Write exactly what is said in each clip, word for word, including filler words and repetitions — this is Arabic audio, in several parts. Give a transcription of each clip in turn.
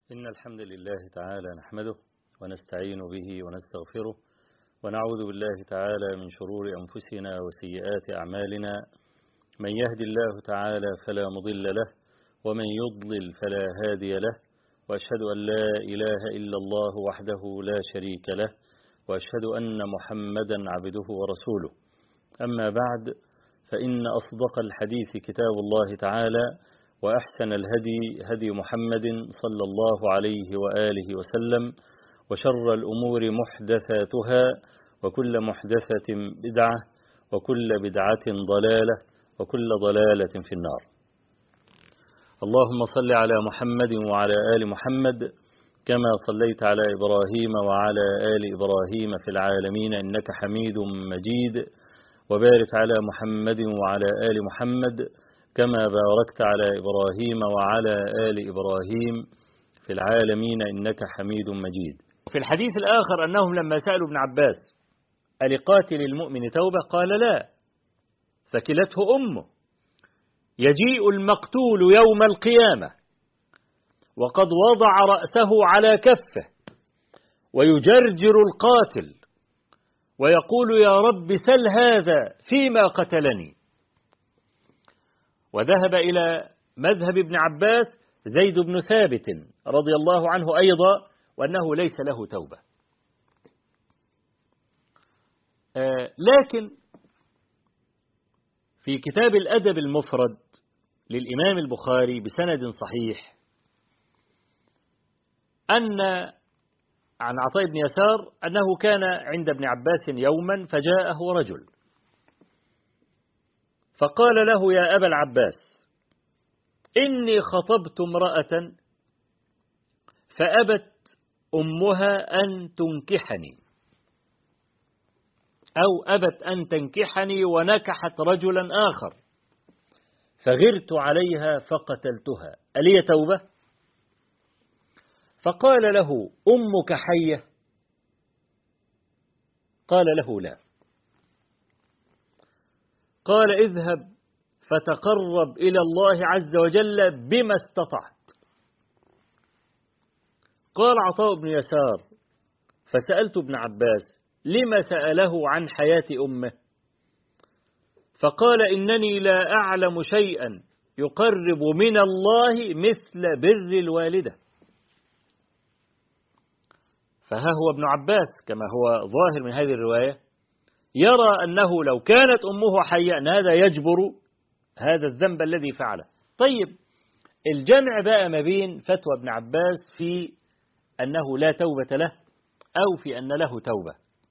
إن الحمد لله تعالى نحمده ونستعين به ونستغفره ونعوذ بالله تعالى من شرور أنفسنا وسيئات أعمالنا. من يهد الله تعالى فلا مضل له ومن يضلل فلا هادي له، وأشهد أن لا إله إلا الله وحده لا شريك له، وأشهد أن محمدا عبده ورسوله. أما بعد، فإن أصدق الحديث كتاب الله تعالى، وأحسن الهدي هدي محمد صلى الله عليه وآله وسلم، وشر الأمور محدثاتها، وكل محدثة بدعة، وكل بدعة ضلالة، وكل ضلالة في النار. اللهم صل على محمد وعلى آل محمد كما صليت على إبراهيم وعلى آل إبراهيم في العالمين إنك حميد مجيد، وبارك على محمد وعلى آل محمد كما باركت على إبراهيم وعلى آل إبراهيم في العالمين إنك حميد مجيد. في الحديث الآخر أنهم لما سألوا ابن عباس ألقاتل المؤمن توبة؟ قال لا، ثكلته أمه. يجيء المقتول يوم القيامة وقد وضع رأسه على كفه ويجرجر القاتل ويقول يا رب سل هذا فيما قتلني. وذهب إلى مذهب ابن عباس زيد بن ثابت رضي الله عنه أيضا، وأنه ليس له توبة. آه لكن في كتاب الأدب المفرد للإمام البخاري بسند صحيح أن عن عطاء بن يسار أنه كان عند ابن عباس يوما فجاءه رجل فقال له يا أبا العباس إني خطبت امرأة فأبت أمها أن تنكحني، أو أبت أن تنكحني ونكحت رجلا آخر فغرت عليها فقتلتها، ألي توبة؟ فقال له أمك حية؟ قال له لا. قال اذهب فتقرب إلى الله عز وجل بما استطعت. قال عطاء بن يسار فسألت ابن عباس لما سأله عن حياة أمه؟ فقال إنني لا أعلم شيئا يقرب من الله مثل بر الوالدة. فها هو ابن عباس كما هو ظاهر من هذه الرواية يرى أنه لو كانت أمه حية أن هذا يجبر هذا الذنب الذي فعله. طيب، الجمع بقى ما بين فتوى ابن عباس في أنه لا توبة له أو في أن له توبة،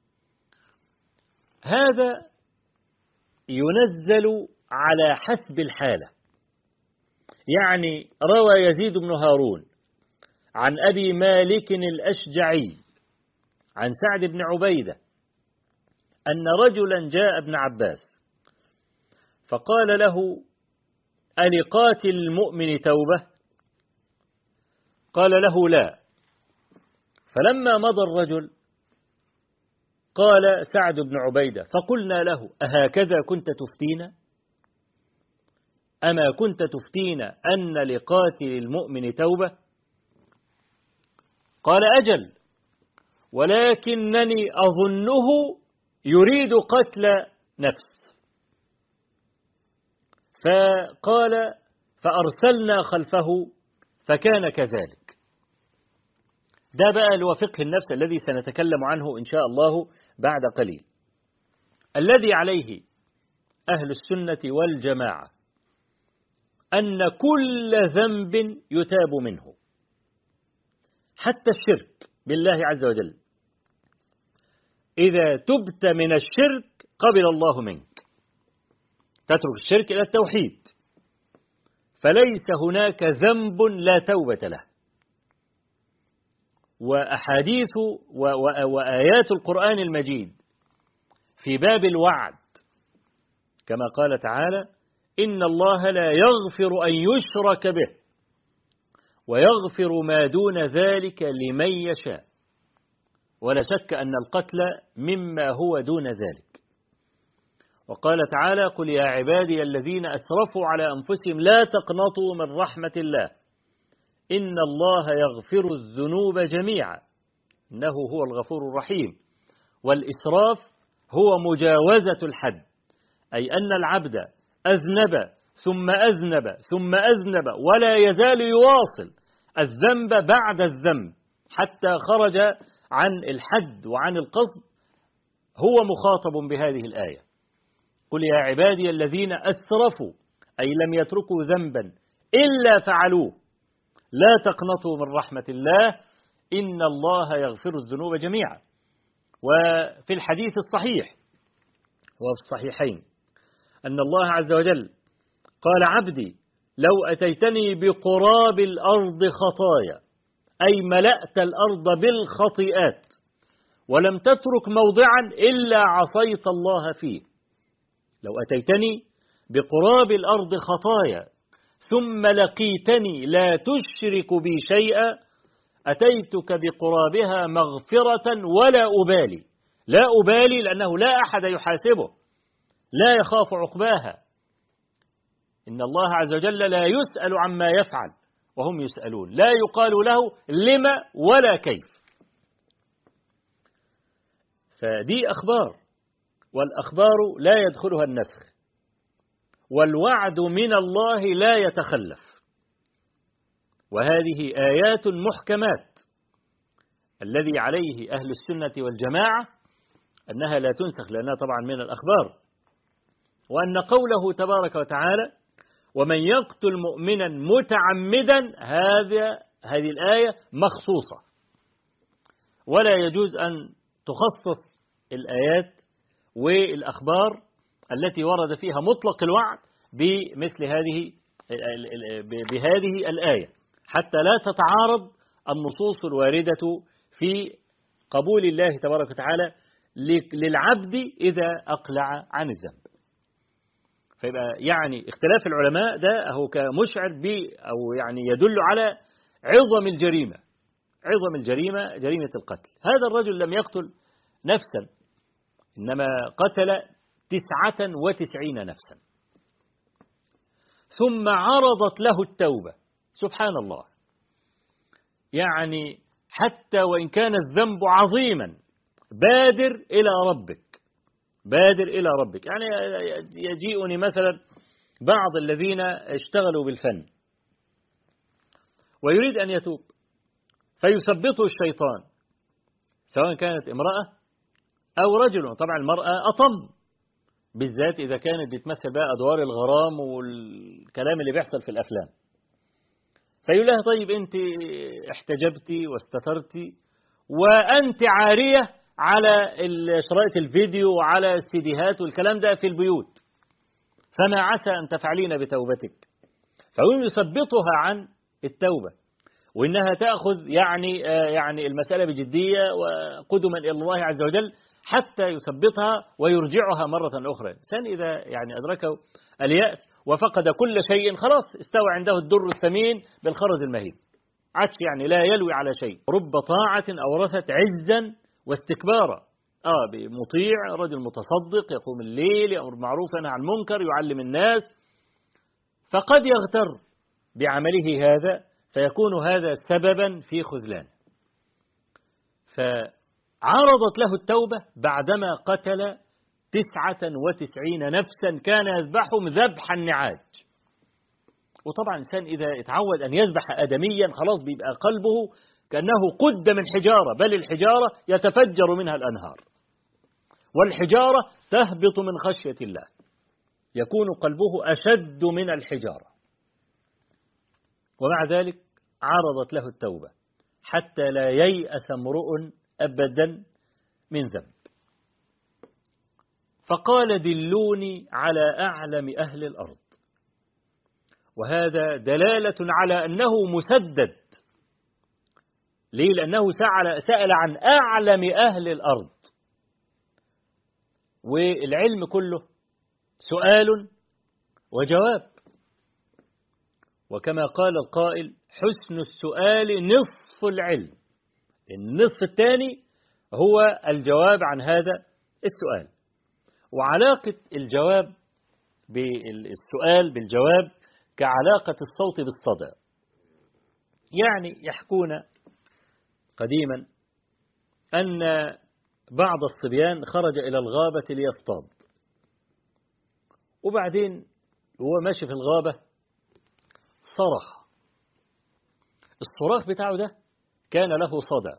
هذا ينزل على حسب الحالة. يعني روى يزيد بن هارون عن أبي مالك الأشجعي عن سعد بن عبيدة أن رجلا جاء ابن عباس فقال له ألقاتل المؤمن توبة؟ قال له لا. فلما مضى الرجل قال سعد بن عبيدة فقلنا له أهكذا كنت تفتينا؟ أما كنت تفتينا أن لقاتل المؤمن توبة؟ قال أجل، ولكنني أظنه يريد قتل نفس. فقال فأرسلنا خلفه فكان كذلك. ده بقى اللي هو فقه النفس الذي سنتكلم عنه إن شاء الله بعد قليل، الذي عليه أهل السنة والجماعة أن كل ذنب يتاب منه، حتى الشرك بالله عز وجل. إذا تبت من الشرك قبل الله منك، تترك الشرك إلى التوحيد، فليس هناك ذنب لا توبة له. وأحاديث وآيات القرآن المجيد في باب الوعد كما قال تعالى إن الله لا يغفر أن يشرك به ويغفر ما دون ذلك لمن يشاء، ولا شك أن القتل مما هو دون ذلك. وقال تعالى قل يا عبادي الذين أسرفوا على أنفسهم لا تقنطوا من رحمة الله إن الله يغفر الذنوب جميعا إنه هو الغفور الرحيم. والإسراف هو مجاوزة الحد، أي أن العبد أذنب ثم أذنب ثم أذنب ولا يزال يواصل الذنب بعد الذنب حتى خرج عن الحد وعن القصد، هو مخاطب بهذه الآية. قل يا عبادي الذين أسرفوا، أي لم يتركوا ذنبا إلا فعلوه، لا تقنطوا من رحمة الله إن الله يغفر الذنوب جميعا. وفي الحديث الصحيح وفي الصحيحين أن الله عز وجل قال عبدي لو أتيتني بقراب الأرض خطايا، أي ملأت الأرض بالخطيئات، ولم تترك موضعا إلا عصيت الله فيه. لو أتيتني بقراب الأرض خطايا ثم لقيتني لا تشرك بي شيئا أتيتك بقرابها مغفرة ولا أبالي. لا أبالي لأنه لا أحد يحاسبه، لا يخاف عقباها. إن الله عز وجل لا يسأل عما يفعل وهم يسألون، لا يقال له لما ولا كيف. فدي أخبار، والأخبار لا يدخلها النسخ، والوعد من الله لا يتخلف. وهذه آيات محكمات الذي عليه أهل السنة والجماعة أنها لا تنسخ لأنها طبعا من الأخبار. وأن قوله تبارك وتعالى ومن يقتل مؤمنا متعمدا، هذا هذه الآية مخصوصة، ولا يجوز أن تخصص الآيات والأخبار التي ورد فيها مطلق الوعد بمثل هذه بهذه الآية، حتى لا تتعارض النصوص الواردة في قبول الله تبارك وتعالى للعبد إذا أقلع عن الذنب. فيبقى يعني اختلاف العلماء ده هو كمشعر ب أو يعني يدل على عظم الجريمة، عظم الجريمة جريمة القتل. هذا الرجل لم يقتل نفسا، إنما قتل تسعة وتسعين نفسا، ثم عرضت له التوبة. سبحان الله، يعني حتى وإن كان الذنب عظيما بادر إلى ربك، بادر إلى ربك. يعني يجيئني مثلا بعض الذين اشتغلوا بالفن ويريد أن يتوب، فيثبطه الشيطان، سواء كانت امرأة أو رجل. طبعا المرأة أطم، بالذات إذا كانت بتمثل بقى أدوار الغرام والكلام اللي بيحصل في الأفلام. فيقول لها طيب أنت احتجبتي واستترتي وأنت عارية على شرائط الفيديو وعلى السيديهات والكلام ده في البيوت، فما عسى أن تفعلين بتوبتك. فيقول يثبطها عن التوبة، وإنها تأخذ يعني يعني المسألة بجدية وقدما إلى الله عز وجل حتى يثبطها ويرجعها مرة أخرى. إنسان إذا يعني أدركه اليأس وفقد كل شيء، خلاص استوى عنده الدر الثمين بالخرز المهين، عادش يعني لا يلوي على شيء. رب طاعة أورثت عزا واستكبارا. آه مطيع، رجل متصدق، يقوم الليل، يأمر بالمعروف وينهى عن المنكر، يعلم الناس، فقد يغتر بعمله هذا فيكون هذا سببا في خذلان. فعرضت له التوبة بعدما قتل تسعة وتسعين نفسا كان يذبحهم ذبح النعاج. وطبعا الإنسان إذا اتعود أن يذبح آدميا خلاص بيبقى قلبه كأنه قد من حجارة، بل الحجارة يتفجر منها الأنهار، والحجارة تهبط من خشية الله، يكون قلبه أشد من الحجارة. ومع ذلك عرضت له التوبة حتى لا ييأس امرؤ أبدا من ذنب. فقال دلوني على أعلم أهل الأرض، وهذا دلالة على أنه مسدد. ليه؟ لأنه سأل, سأل عن أعلم أهل الأرض، والعلم كله سؤال وجواب. وكما قال القائل حسن السؤال نصف العلم، النصف الثاني هو الجواب عن هذا السؤال. وعلاقة الجواب بالسؤال بالجواب كعلاقة الصوت بالصدى. يعني يحكون قديما أن بعض الصبيان خرج إلى الغابة ليصطاد، وبعدين وهو ماشي في الغابة صرخ. الصراخ بتاعه ده كان له صدى،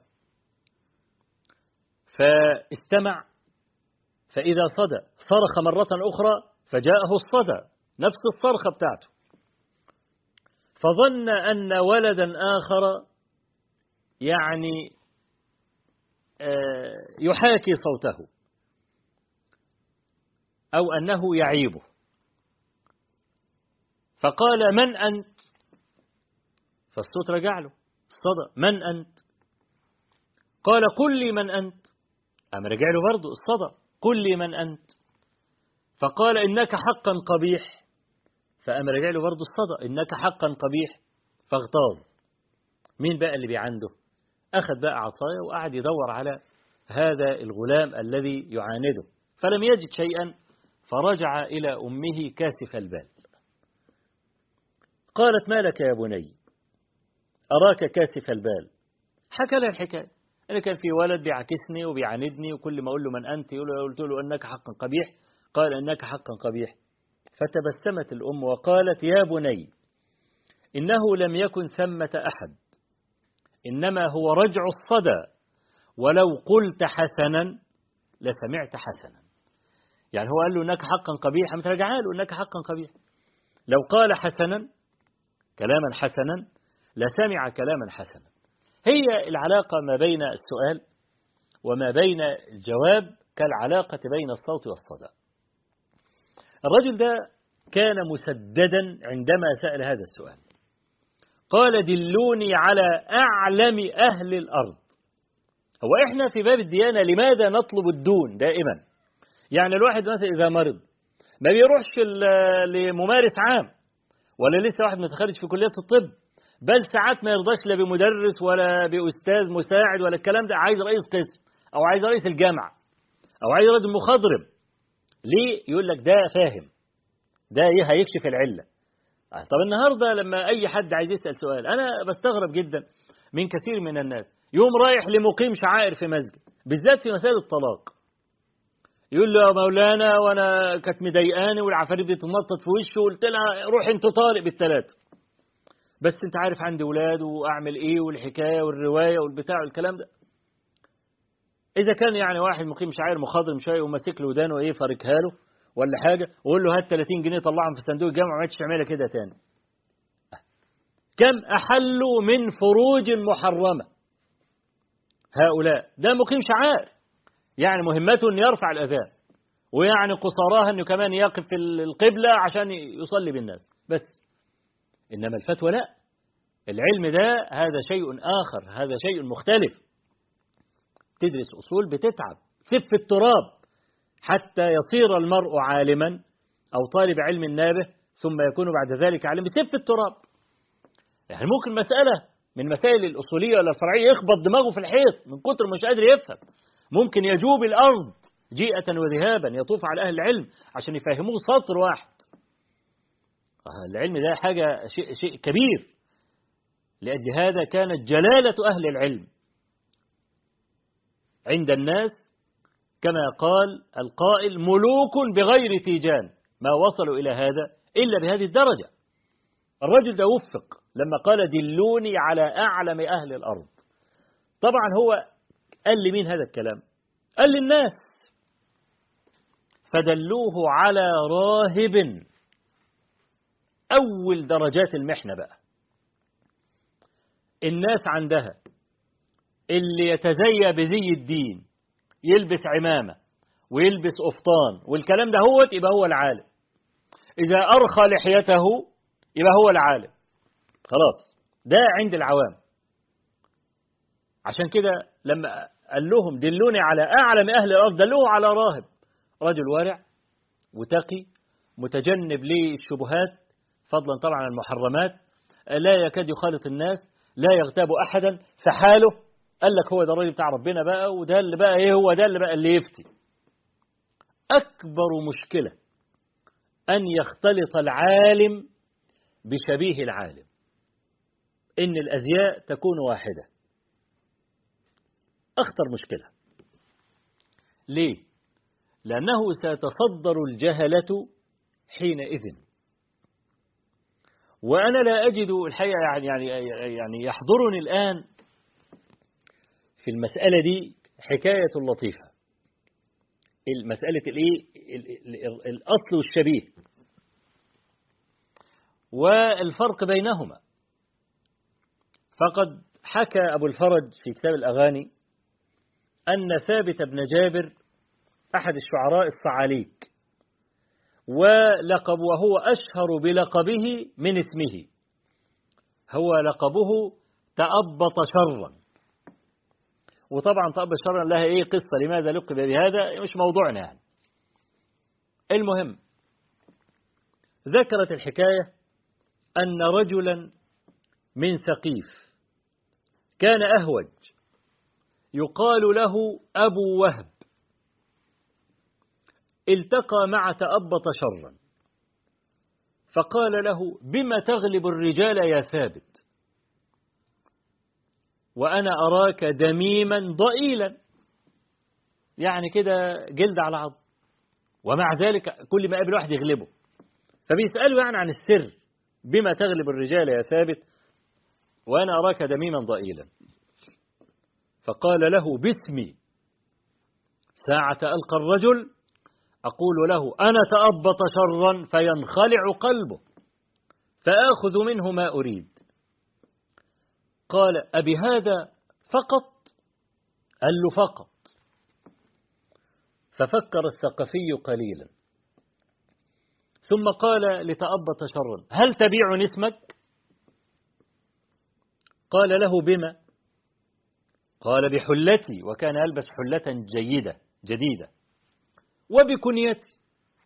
فاستمع فإذا صدى صرخ مرة أخرى فجاءه الصدى نفس الصرخة بتاعته، فظن أن ولدا آخر يعني يحاكي صوته أو أنه يعيبه، فقال من أنت؟ فالصوت رجع له الصدى من أنت؟ قال قل لي من أنت. أما رجع له برضه الصدى قل لي من أنت، فقال إنك حقا قبيح، فأما رجع له برضه الصدى إنك حقا قبيح، فاغتاظ. مين بقى اللي بيعنده؟ أخذ بقى عصاية وقعد يدور على هذا الغلام الذي يعانده، فلم يجد شيئا، فرجع إلى أمه كاسف البال. قالت ما لك يا بني أراك كاسف البال؟ حكى لها الحكاية، أنا كان في ولد بيعكسني وبيعاندني، وكل ما أقول له من أنت يقول له قلت له أنك حقا قبيح، قال أنك حقا قبيح. فتبسمت الأم وقالت يا بني إنه لم يكن ثمة أحد، إنما هو رجع الصدى، ولو قلت حسنا لسمعت حسنا. يعني هو قال له إنك حقا قبيح، أم ترجع له إنك حقا قبيح. لو قال حسنا كلاما حسنا لسمع كلاما حسنا. هي العلاقة ما بين السؤال وما بين الجواب كالعلاقة بين الصوت والصدى. الرجل ده كان مسددا عندما سأل هذا السؤال، قال دلوني على أعلم أهل الأرض. هو إحنا في باب الديانة لماذا نطلب الدون دائما؟ يعني الواحد مثلا إذا مرض ما بيروحش لممارس عام ولا لسه واحد متخرج في كلية الطب، بل ساعات ما يرضاش لا بمدرس ولا بأستاذ مساعد ولا الكلام ده، عايز رئيس قسم أو عايز رئيس الجامعة أو عايز رئيس المخضرم. ليه؟ يقول لك ده فاهم، ده هيكشف العلة. طب النهاردة لما أي حد عايز يسأل سؤال، أنا بستغرب جدا من كثير من الناس يوم رايح لمقيم شعائر في مسجد، بالذات في مسائل الطلاق، يقول له يا مولانا وانا كانت مضايقاني والعفاريت بتتنطط في وشه، وقلت لها روح انت طالق بالثلاثه، بس انت عارف عندي اولاد واعمل ايه والحكايه والروايه والبتاع والكلام ده. اذا كان يعني واحد مقيم شعائر مخاضرم شويه وماسك له ودانه ايه فاركها له ولا حاجه وقول له هات ثلاثين جنيه طلعهم في صندوق الجامعه، ما تعملها كده تاني. كم احلوا من فروج محرمه هؤلاء، ده مقيم شعائر يعني مهمته أن يرفع الأذان، ويعني قصاراها أنه كمان يقف في القبلة عشان يصلي بالناس بس. إنما الفتوى لا، العلم ده هذا شيء آخر، هذا شيء مختلف. تدرس أصول بتتعب، سف التراب حتى يصير المرء عالما أو طالب علم نابه ثم يكون بعد ذلك عالم بسف التراب. يعني ممكن مسألة من مسائل الأصولية ولا الفرعية يخبط دماغه في الحيط من كتر مش قادر يفهم، ممكن يجوب الأرض جيئة وذهابا يطوف على أهل العلم عشان يفهموه سطر واحد. العلم ده حاجة شيء, شيء كبير. لأجل هذا كانت جلالة أهل العلم عند الناس كما قال القائل ملوك بغير تيجان، ما وصلوا إلى هذا إلا بهذه الدرجة. الرجل ده وفق لما قال دلوني على أعلم أهل الأرض. طبعا هو قال لي مين هذا الكلام؟ قال للناس، فدلوه على راهب. أول درجات المحنة بقى الناس عندها اللي يتزيى بزي الدين، يلبس عمامة ويلبس أفطان والكلام ده هو يبقى هو العالم، إذا أرخى لحيته يبقى هو العالم، خلاص ده عند العوام. عشان كده لما قال لهم دلوني على أعلم أهل الأرض دلوه على راهب، رجل ورع وتقي متجنب للشبهات فضلا طبعا عن المحرمات، لا يكاد يخالط الناس، لا يغتاب أحدا في حاله. قال لك هو ده الراجل بتاع ربنا بقى، وده اللي بقى ايه، هو ده اللي بقى اللي يفتي. أكبر مشكلة أن يختلط العالم بشبيه العالم. إن الأزياء تكون واحدة. أخطر مشكلة. ليه؟ لأنه سيتصدر الجهلة حينئذ، وأنا لا أجد الحقيقة يعني يعني يعني يحضرني الآن في المسألة دي حكاية لطيفة. المسألة الإيه؟ الأصل والشبيه والفرق بينهما. فقد حكى أبو الفرج في كتاب الأغاني أن ثابت بن جابر أحد الشعراء الصعاليك، ولقب وهو أشهر بلقبه من اسمه، هو لقبه تأبط شرا. وطبعا تأبط شرا لها إيه قصة لماذا لقب بهذا، مش موضوعنا يعني. المهم ذكرت الحكاية أن رجلا من ثقيف كان أهوج يقال له أبو وهب التقى مع تأبط شرا، فقال له: بما تغلب الرجال يا ثابت، وأنا أراك دميما ضئيلا، يعني كده جلد على عظم، ومع ذلك كل ما قابل واحد يغلبه. فبيسأله يعني عن السر، بما تغلب الرجال يا ثابت وأنا أراك دميما ضئيلا. فقال له: باسمي، ساعة ألقى الرجل أقول له أنا تأبط شرا فينخلع قلبه فآخذ منه ما أريد. قال: أبي هذا فقط؟ قال له: فقط. ففكر الثقفي قليلا ثم قال لتأبط شرا: هل تبيع اسمك؟ قال له: بما؟ قال: بحلتي، وكان يلبس حلة جيدة جديدة، وبكنيتي.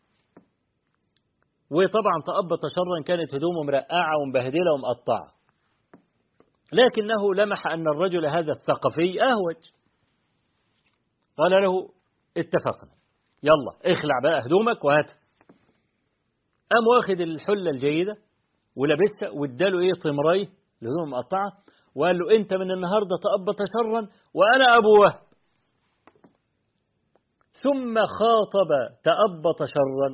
وطبعا تأبط شرا كانت هدومه مرقعة ومبهدلة ومقطعة، لكنه لمح أن الرجل هذا الثقفي أهوج. قال له: اتفقنا، يلا اخلع بقى هدومك وهات. قام واخد الحلة الجيدة ولبسها واداله ايه طمريه الهدوم مقطعة، وقال له: انت من النهاردة تأبط شرا وأنا أبو وهب. ثم خاطب تأبط شرا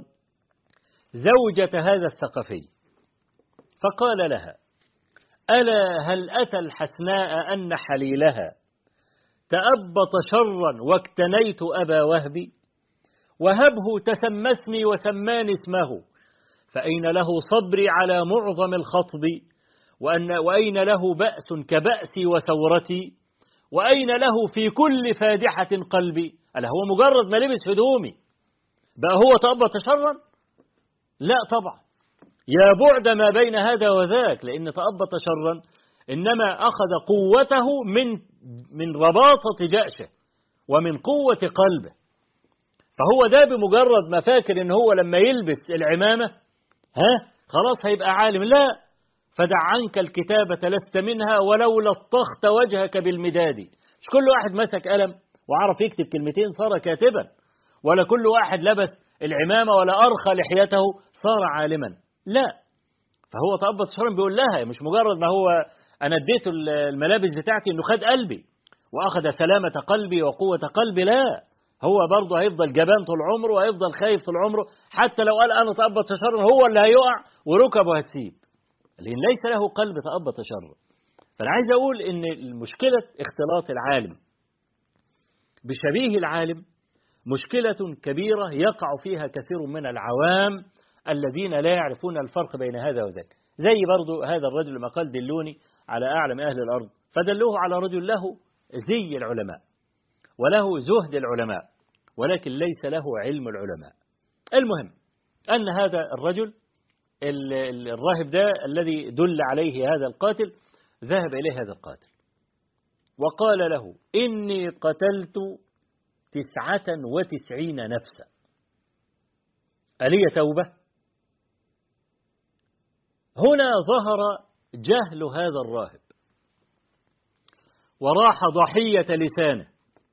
زوجة هذا الثقفي فقال لها: ألا هل أتى الحسناء أن حليلها تأبط شرا واكتنيت أبا وهبي، وهبه تسمى اسمي وسماني اسمه، فأين له صبري على معظم الخطب، وأن وأين له بأس كبأسي وثورتي، وأين له في كل فادحة قلبي. ألا هو مجرد ما لبس هدومي بقى هو تأبط شرا؟ لا طبعا، يا بعد ما بين هذا وذاك، لأن تأبط شرا إنما أخذ قوته من من رباطة جأشه ومن قوة قلبه. فهو ده بمجرد ما فاكر إن هو لما يلبس العمامة ها خلاص هيبقى عالم. لا، فدع عنك الكتابة لست منها ولو لطخت وجهك بالمداد. مش كل واحد مسك قلم وعرف يكتب كلمتين صار كاتبا، ولا كل واحد لبس العمامة ولا أرخى لحيته صار عالما. لا، فهو تأبط شرا بيقول لها مش مجرد ما هو أنا اديته الملابس بتاعتي إنه خد قلبي وأخذ سلامة قلبي وقوة قلبي. لا، هو برضه هيفضل جبان طول عمره وهيفضل خايف طول عمره، حتى لو قال أنا تأبط شرا هو اللي هيقع وركبه هتسيب، لأن ليس له قلب تأبط شرا. فأنا عايز أقول إن المشكلة اختلاط العالم بشبيه العالم مشكلة كبيرة يقع فيها كثير من العوام الذين لا يعرفون الفرق بين هذا وذاك. زي برضو هذا الرجل لما قال دلوني على أعلم أهل الأرض، فدلوه على رجل له زي العلماء وله زهد العلماء ولكن ليس له علم العلماء. المهم أن هذا الرجل الراهب ده الذي دل عليه هذا القاتل ذهب إليه هذا القاتل وقال له: إني قتلت تسعة وتسعين نفسا، ألي توبة؟ هنا ظهر جهل هذا الراهب وراح ضحية لسانه،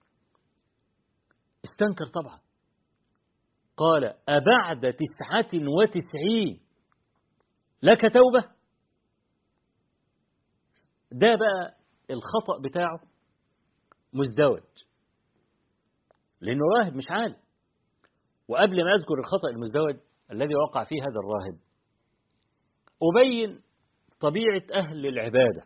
استنكر طبعا، قال: أبعد تسعة وتسعين لك توبة؟ ده بقى الخطأ بتاعه مزدوج، لأنه راهب مش عالم. وقبل ما أذكر الخطأ المزدوج الذي وقع فيه هذا الراهب، أبين طبيعة أهل العبادة.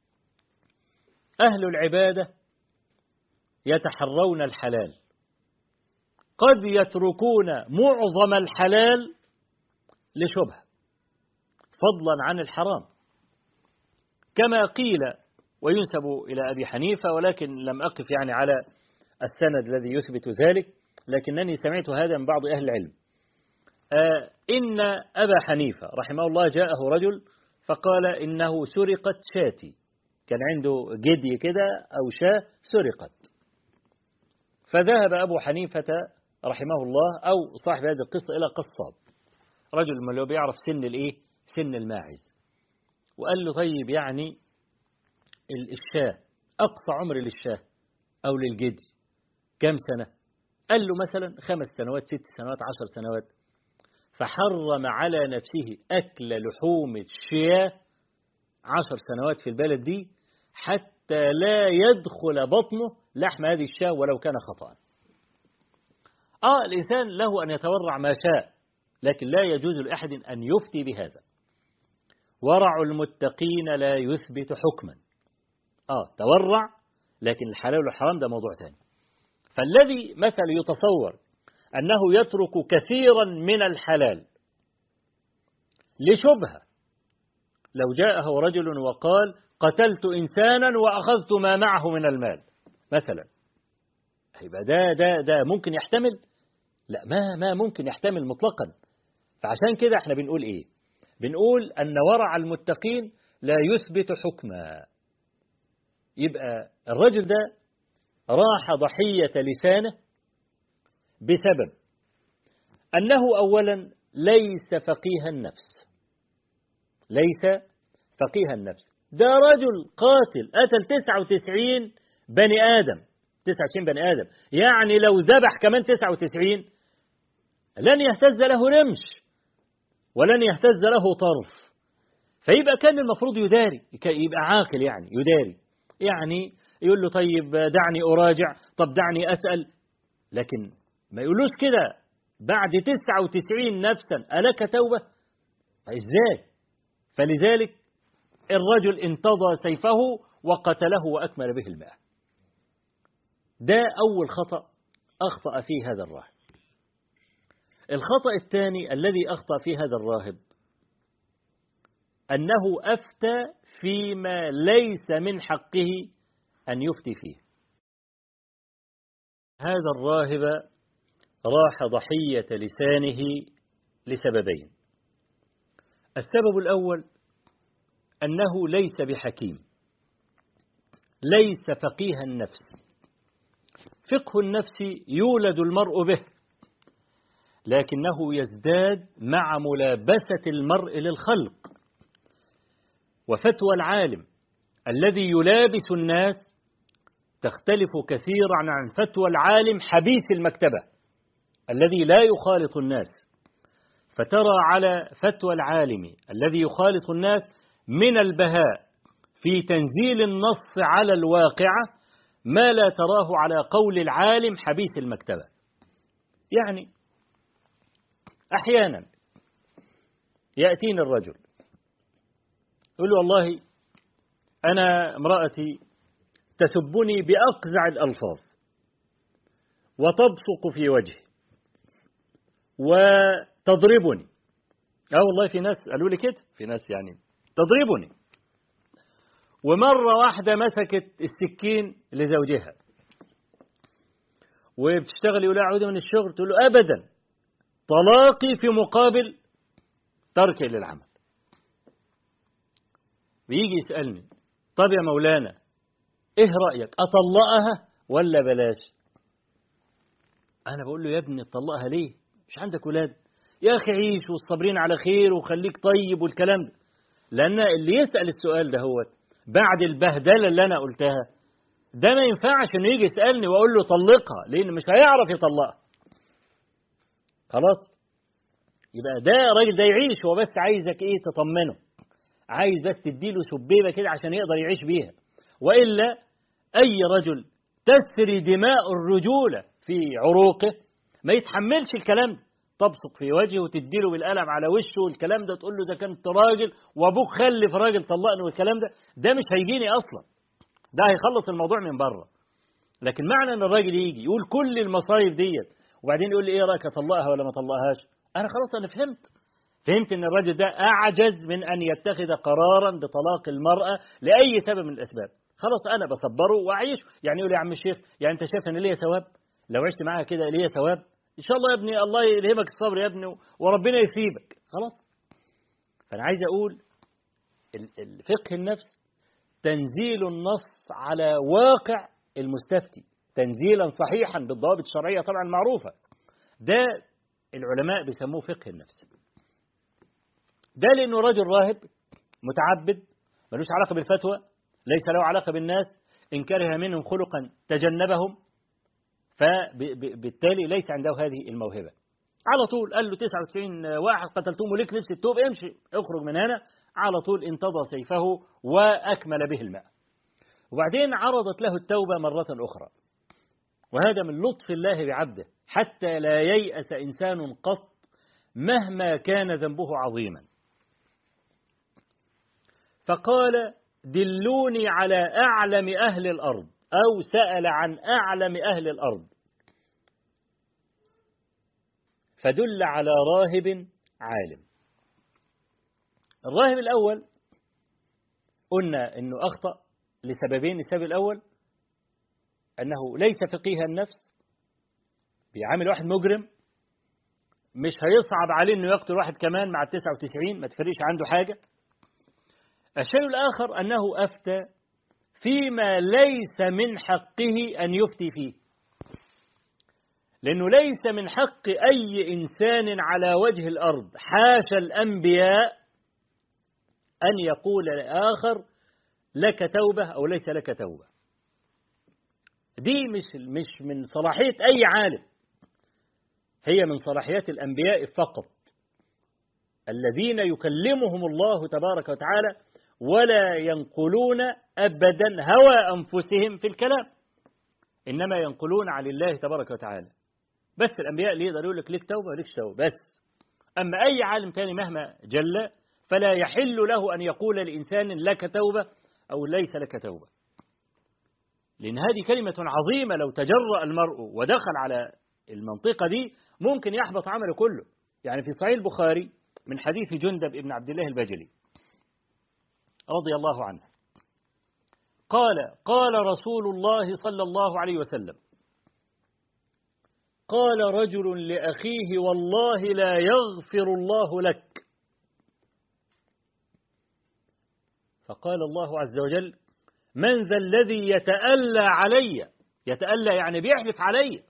أهل العبادة يتحرون الحلال، قد يتركون معظم الحلال لشبهة فضلا عن الحرام، كما قيل وينسب إلى أبي حنيفة، ولكن لم أقف يعني على السند الذي يثبت ذلك، لكنني سمعت هذا من بعض أهل العلم. آه إن أبا حنيفة رحمه الله جاءه رجل فقال إنه سرقت شاتي، كان عنده جدي كده أو شاة سرقت، فذهب أبو حنيفة رحمه الله أو صاحب هذه القصة إلى قصاب، رجل من اللي بيعرف سن الإيه؟ سن الماعز، وقال له طيب يعني الشاة أقصى عمر للشاة أو للجدي كم سنة؟ قال له مثلا خمس سنوات ست سنوات عشر سنوات، فحرم على نفسه أكل لحوم الشياه عشر سنوات في البلد دي حتى لا يدخل بطنه لحم هذه الشاة ولو كان خطأ. آه الإنسان له أن يتورع ما شاء، لكن لا يجوز لأحد أن يفتي بهذا. ورع المتقين لا يثبت حكما. آه تورع، لكن الحلال والحرام ده موضوع ثاني. فالذي مثل يتصور أنه يترك كثيرا من الحلال لشبهة، لو جاءه رجل وقال قتلت إنسانا وأخذت ما معه من المال مثلا، يبقى ده ده ده ممكن يحتمل؟ لا، ما ما ممكن يحتمل مطلقا. فعشان كده احنا بنقول ايه؟ بنقول أن ورع المتقين لا يثبت حكما. يبقى الرجل ده راح ضحية لسانه بسبب أنه أولا ليس فقيه النفس، ليس فقيه النفس. ده رجل قاتل قتل تسعة وتسعين بني آدم، تسعة وتسعين بني آدم، يعني لو ذبح كمان تسعة وتسعين لن يهتز له رمش ولن يهتز له طرف. فيبقى كان المفروض يداري، يبقى عاقل يعني يداري، يعني يقول له طيب دعني أراجع، طب دعني أسأل، لكن ما يقولوش كده بعد تسعة وتسعين نفسا ألك توبة؟ إزاي؟ فلذلك الرجل انتضى سيفه وقتله وأكمل به الماء. ده أول خطأ أخطأ فيه هذا الراهب. الخطأ الثاني الذي أخطأ فيه هذا الراهب أنه أفتى فيما ليس من حقه أن يفتي فيه. هذا الراهب راح ضحية لسانه لسببين. السبب الأول أنه ليس بحكيم، ليس فقيه النفس. فقه النفس يولد المرء به، لكنه يزداد مع ملابسة المرء للخلق. وفتوى العالم الذي يلابس الناس تختلف كثيرا عن فتوى العالم حبيث المكتبة الذي لا يخالط الناس. فترى على فتوى العالم الذي يخالط الناس من البهاء في تنزيل النص على الواقعة ما لا تراه على قول العالم حبيث المكتبة. يعني أحيانا يأتيني الرجل يقول له والله أنا امرأتي تسبني بأقزع الألفاظ وتبصق في وجهي وتضربني. اه والله في ناس قالوا لي كده، في ناس يعني تضربني. ومرة واحدة مسكت السكين لزوجها وبتشتغل يقول لها عودة من الشغل، تقول له أبدا طلاقي في مقابل تركي للعمل. بيجي يسألني طب يا مولانا ايه رأيك أطلقها ولا بلاش؟ أنا بقول له يا ابني اطلقها ليه؟ مش عندك ولاد؟ يا أخي عيش والصابرين على خير وخليك طيب والكلام ده. لأن اللي يسأل السؤال ده هو بعد البهدلة اللي أنا قلتها ده ما ينفعش إنه يجي يسألني وأقول له طلقها، لأن مش هيعرف يطلقها. خلاص؟ يبقى ده راجل ده يعيش، هو بس عايزك إيه؟ تطمنه، عايز بس تديله سبيبة كده عشان يقدر يعيش بيها، وإلا أي رجل تسري دماء الرجولة في عروقه ما يتحملش الكلام ده، تبصق في وجهه وتديله بالقلم على وشه والكلام ده، تقول له إذا كنت راجل وأبوك خلف راجل طلقني والكلام ده، ده مش هيجيني أصلا، ده هيخلص الموضوع من بره. لكن معنى أن الراجل يجي يقول كل المصايب ديت وبعدين يقول لي إيه رأيك أطلقها ولا ما أطلقهاش، أنا خلاص أنا فهمت فهمت أن الراجل ده أعجز من أن يتخذ قرارا بطلاق المرأة لأي سبب من الأسباب، خلاص أنا بصبره وأعيشه. يعني يقول يا عم الشيخ يعني أنت شايف أن ليا ثواب لو عشت معاها كده، ليا ثواب إن شاء الله يا ابني، الله يلهمك الصبر يا ابني وربنا يثيبك خلاص. فأنا عايز أقول الفقه النفس تنزيل النص على واقع المستفتي تنزيلا صحيحا بالضوابط الشرعية طبعا المعروفة، ده العلماء بيسموه فقه النفس. ده لأنه رجل راهب متعبد ملوش علاقة بالفتوى، ليس له علاقة بالناس، إن كره منهم خلقا تجنبهم، فبالتالي ليس عنده هذه الموهبة. على طول قال له تسعة وتسعين واحد قتلتهم وليك نفس التوب، امشي اخرج من هنا، على طول انتضى سيفه وأكمل به الماء. وبعدين عرضت له التوبة مرة أخرى، وهذا من لطف الله بعبده حتى لا ييأس إنسان قط مهما كان ذنبه عظيما. فقال دلوني على أعلم أهل الأرض، أو سأل عن أعلم أهل الأرض، فدل على راهب عالم. الراهب الأول قلنا أنه أخطأ لسببين، السبب الأول أنه ليس فقيه النفس، بيعامل واحد مجرم مش هيصعب عليه أنه يقتل واحد كمان مع التسعة وتسعين، ما تفرقش عنده حاجة. الشيء الآخر أنه أفتى فيما ليس من حقه أن يفتي فيه، لأنه ليس من حق أي إنسان على وجه الأرض حاشا الأنبياء أن يقول لآخر لك توبة أو ليس لك توبة. دي مش مش من صلاحية أي عالم، هي من صلاحيات الأنبياء فقط الذين يكلمهم الله تبارك وتعالى ولا ينقلون أبدا هوى أنفسهم في الكلام، إنما ينقلون عن الله تبارك وتعالى. بس الأنبياء اللي يقدر يقول لك ليك توبة وليك توبة بس. أما أي عالم تاني مهما جل فلا يحل له أن يقول لإنسان لك توبة أو ليس لك توبة، لأن هذه كلمة عظيمة لو تجرأ المرء ودخل على المنطقة دي ممكن يحبط عمله كله. يعني في صحيح البخاري من حديث جندب ابن عبد الله البجلي رضي الله عنه قال قال رسول الله صلى الله عليه وسلم قال رجل لأخيه والله لا يغفر الله لك، فقال الله عز وجل من ذا الذي يتألى علي، يتألى يعني بيحلف علي،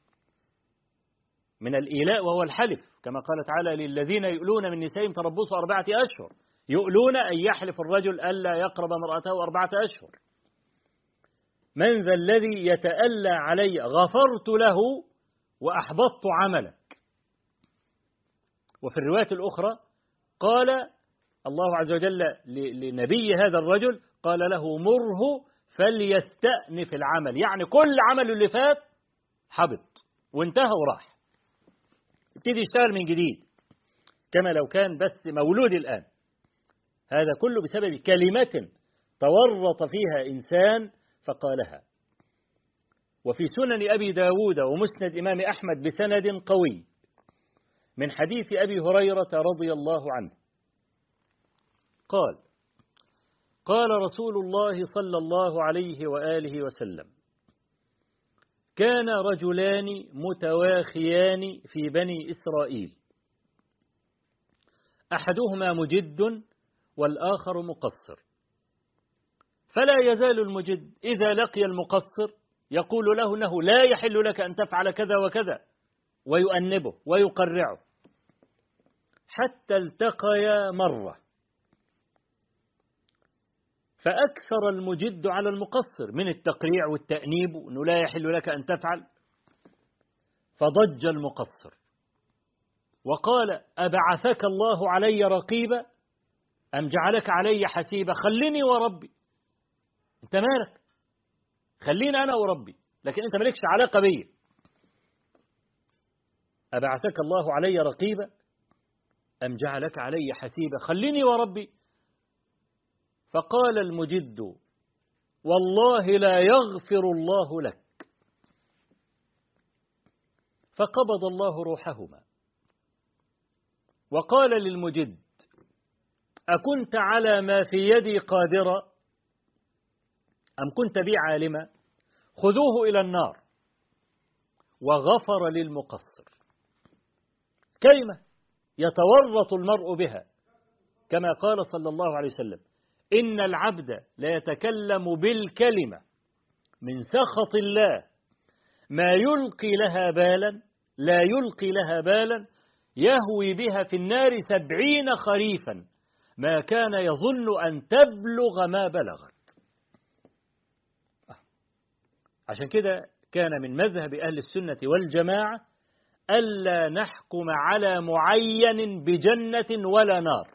من الإيلاء وهو الحلف، كما قال تعالى للذين يؤلون من نسائهم تربص أربعة أشهر، يؤلون أن يحلف الرجل ألا يقرب امرأته أربعة أشهر. من ذا الذي يتألى علي غفرت له وأحبطت عملك. وفي الرواية الأخرى قال الله عز وجل لنبي هذا الرجل قال له مره فليستأنف العمل، يعني كل عمل اللي فات حبط وانتهى وراح، ابتدي يشتغل من جديد كما لو كان بس مولود الآن. هذا كله بسبب كلمة تورط فيها إنسان فقالها. وفي سنن أبي داود ومسند إمام أحمد بسند قوي من حديث أبي هريرة رضي الله عنه قال قال رسول الله صلى الله عليه وآله وسلم كان رجلان متواخيان في بني إسرائيل أحدهما مجد والآخر مقصر، فلا يزال المجد إذا لقي المقصر يقول له أنه لا يحل لك أن تفعل كذا وكذا ويؤنبه ويقرعه، حتى التقيا مرة فأكثر المجد على المقصر من التقريع والتأنيب أنه لا يحل لك أن تفعل، فضج المقصر وقال أبعثك الله علي رقيبا، أم جعلك علي حسيبا، خليني وربي، أنت مالك، خليني أنا وربي، لكن أنت مالكش علاقة بي. أبعثك الله علي رقيبا أم جعلك علي حسيبا، خليني وربي. فقال المجد والله لا يغفر الله لك. فقبض الله روحهما. وقال للمجد أكنت على ما في يدي قادرا أم كنت بي عالما، خذوه إلى النار. وغفر للمقصر. كلمة يتورط المرء بها، كما قال صلى الله عليه وسلم إن العبد لا يتكلم بالكلمة من سخط الله ما يلقي لها بالا، لا يلقي لها بالا، يهوي بها في النار سبعين خريفا ما كان يظن أن تبلغ ما بلغت. عشان كده كان من مذهب أهل السنة والجماعة ألا نحكم على معين بجنة ولا نار.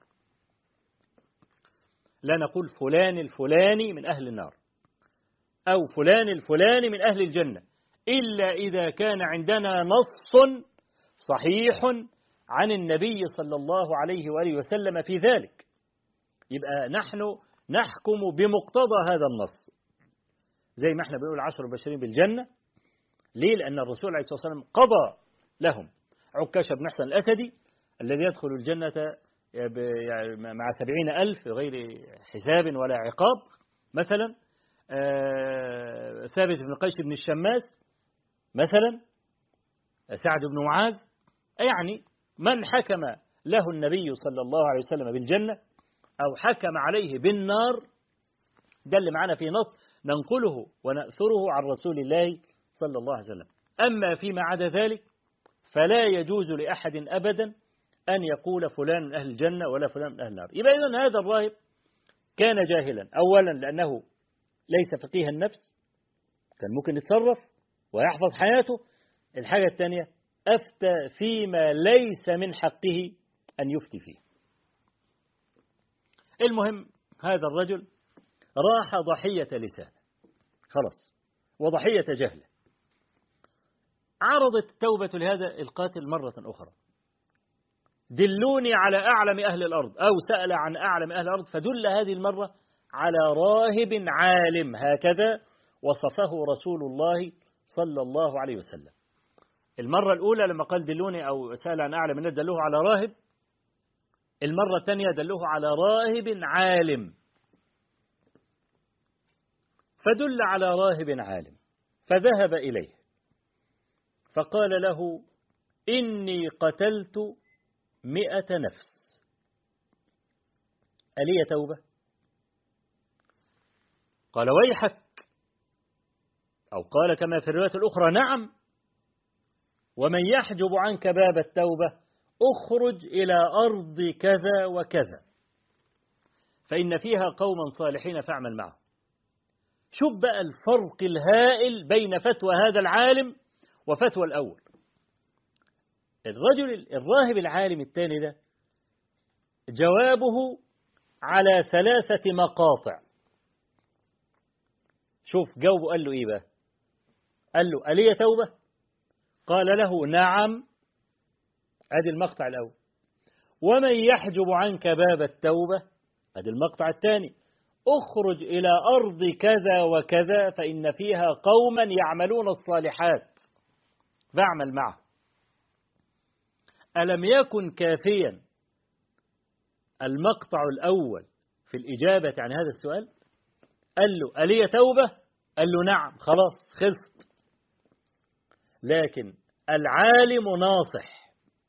لا نقول فلان الفلاني من أهل النار أو فلان الفلاني من أهل الجنة إلا إذا كان عندنا نص صحيح عن النبي صلى الله عليه وآله وسلم في ذلك، يبقى نحن نحكم بمقتضى هذا النص. زي ما احنا بنقول عشر مبشرين بالجنة، ليه؟ لأن الرسول عليه الصلاة والسلام قضى لهم. عكاشة بن محصن الأسدي الذي يدخل الجنة مع سبعين ألف بغير حساب ولا عقاب مثلا، ثابت بن قيس بن الشماس مثلا، سعد بن معاذ، يعني من حكم له النبي صلى الله عليه وسلم بالجنة أو حكم عليه بالنار، ده اللي معنا في نص ننقله ونأثره عن رسول الله صلى الله عليه وسلم. أما فيما عدا ذلك فلا يجوز لأحد أبدا أن يقول فلان من أهل الجنة ولا فلان من أهل النار. يبقى إذن هذا الراهب كان جاهلا، أولا لأنه ليس فقيه النفس، كان ممكن يتصرف ويحفظ حياته. الحاجة الثانية أفتى فيما ليس من حقه أن يفتي فيه. المهم هذا الرجل راح ضحية لسان خلاص وضحية جهل. عرضت التوبة لهذا القاتل مرة أخرى، دلوني على أعلم أهل الأرض، أو سأل عن أعلم أهل الأرض فدل هذه المرة على راهب عالم، هكذا وصفه رسول الله صلى الله عليه وسلم. المرة الأولى لما قال دلوني أو سأل عن أعلم الناس دلوه على راهب، المرة الثانية دلوه على راهب عالم، فدل على راهب عالم فذهب إليه فقال له إني قتلت مئة نفس، ألي توبة؟ قال ويحك، أو قال كما في الرواية الأخرى نعم، ومن يحجب عنك باب التوبة أخرج إلى أرض كذا وكذا فإن فيها قوما صالحين فاعمل معهم. شوف بقى الفرق الهائل بين فتوى هذا العالم وفتوى الأول. الرجل الراهب العالم الثاني ده جوابه على ثلاثة مقاطع. شوف جاوبه قال له إيه بقى؟ قال له ألي توبة؟ قال له نعم، أدي المقطع الأول. ومن يحجب عنك باب التوبة، أدي المقطع الثاني. أخرج إلى أرض كذا وكذا فإن فيها قوما يعملون الصالحات فاعمل معه. ألم يكن كافيا المقطع الأول في الإجابة عن هذا السؤال؟ قال له ألي توبة؟ قال له نعم، خلاص خلصت. لكن العالم ناصح،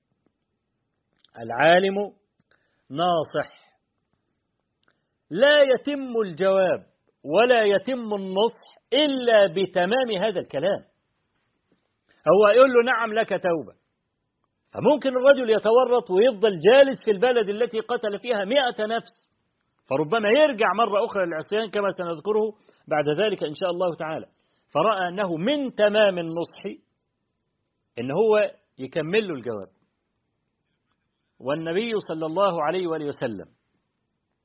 العالم ناصح لا يتم الجواب ولا يتم النصح إلا بتمام هذا الكلام. هو يقول له نعم لك توبة، فممكن الرجل يتورط ويفضل جالس في البلد التي قتل فيها مئة نفس، فربما يرجع مرة أخرى للعصيان كما سنذكره بعد ذلك إن شاء الله تعالى. فرأى أنه من تمام النصح إن هو يكمل له الجواب. والنبي صلى الله عليه وآله وسلم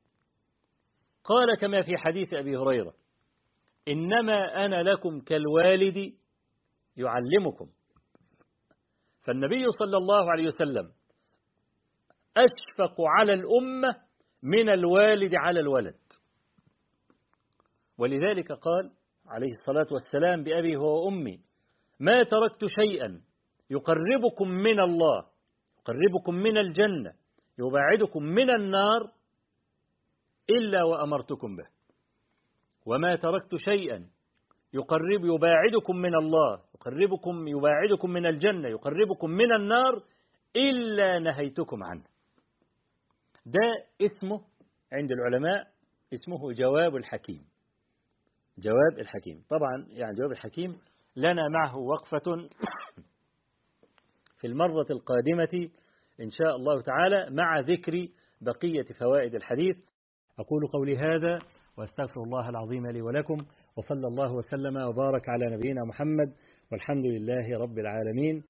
قال كما في حديث أبي هريرة: إنما أنا لكم كالوالد يعلمكم. فالنبي صلى الله عليه وسلم أشفق على الأمة من الوالد على الولد، ولذلك قال عليه الصلاة والسلام بأبي هو وأمي: ما تركت شيئا يقربكم من الله، يقربكم من الجنة، يباعدكم من النار إلا وأمرتكم به، وما تركت شيئا يقرب يباعدكم من الله، يقربكم يباعدكم من الجنة، يقربكم من النار إلا نهيتكم عنه. ده اسمه عند العلماء اسمه جواب الحكيم. جواب الحكيم. طبعا يعني جواب الحكيم لنا معه وقفة في المرة القادمة إن شاء الله تعالى مع ذكر بقية فوائد الحديث. أقول قولي هذا وأستغفر الله العظيم لي ولكم، وصلى الله وسلم وبارك على نبينا محمد، والحمد لله رب العالمين.